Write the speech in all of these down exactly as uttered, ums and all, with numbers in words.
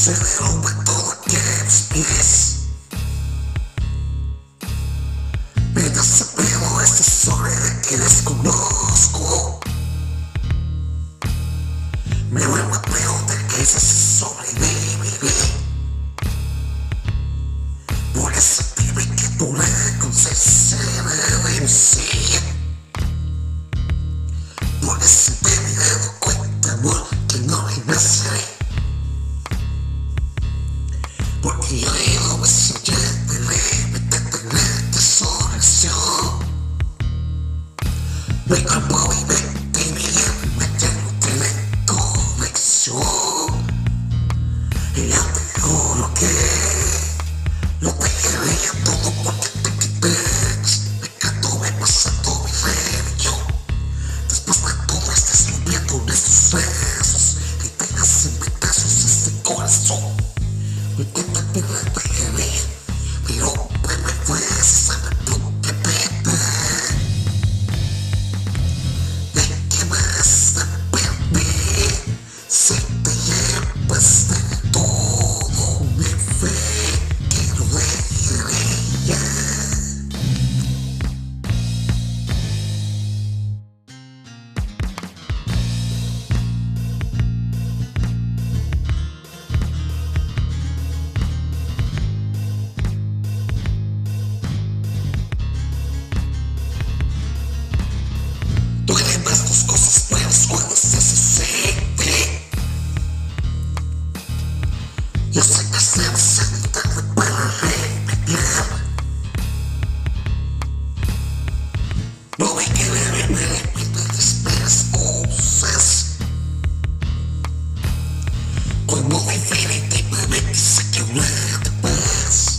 se derrumbe todo que respires. Me desapego a este sobre que desconozco. Me vuelvo a preguntar qué es ese sobrevive. Voy a sentirme que tu conciencia debe vencer. Voy a sentirme dado cuenta, amor, que no hay más ahí. Porque yo digo más allá de límite de la desolación. Mi cuerpo vive y mi alma ya no tiene conexión. Y yo te juro que lo dejaría todo porque te quites. Me canto, me pasa todo mi religión. Después de todo estás limpiando en estos besos y te hacen pedazos este corazón. Me intento te dejaría, pero me fuerzas a mi propia pena. ¿De qué más te perdí? Si te llevas de todo mi fe, que no dejaría. Duelen más tus cosas buenas cuando estás ausente. Yo sé que estás en tarde para remediar. No me quedaré, me repito y esperas cosas. Cuando definitivamente sé que no te paz.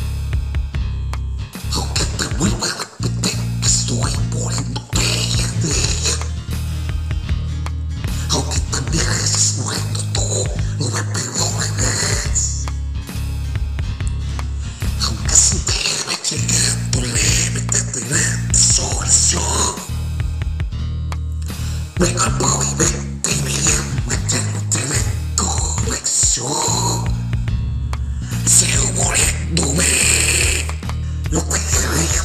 Aunque te vuelva a repetir que estoy muriendo de ella. Aunque también estés muriendo tú, no me perdones. Aunque sentirme llegando al límite de la desolación. Mi cuerpo vive y mi alma ya no tiene conexión. Sigo muriéndome. No te quedaría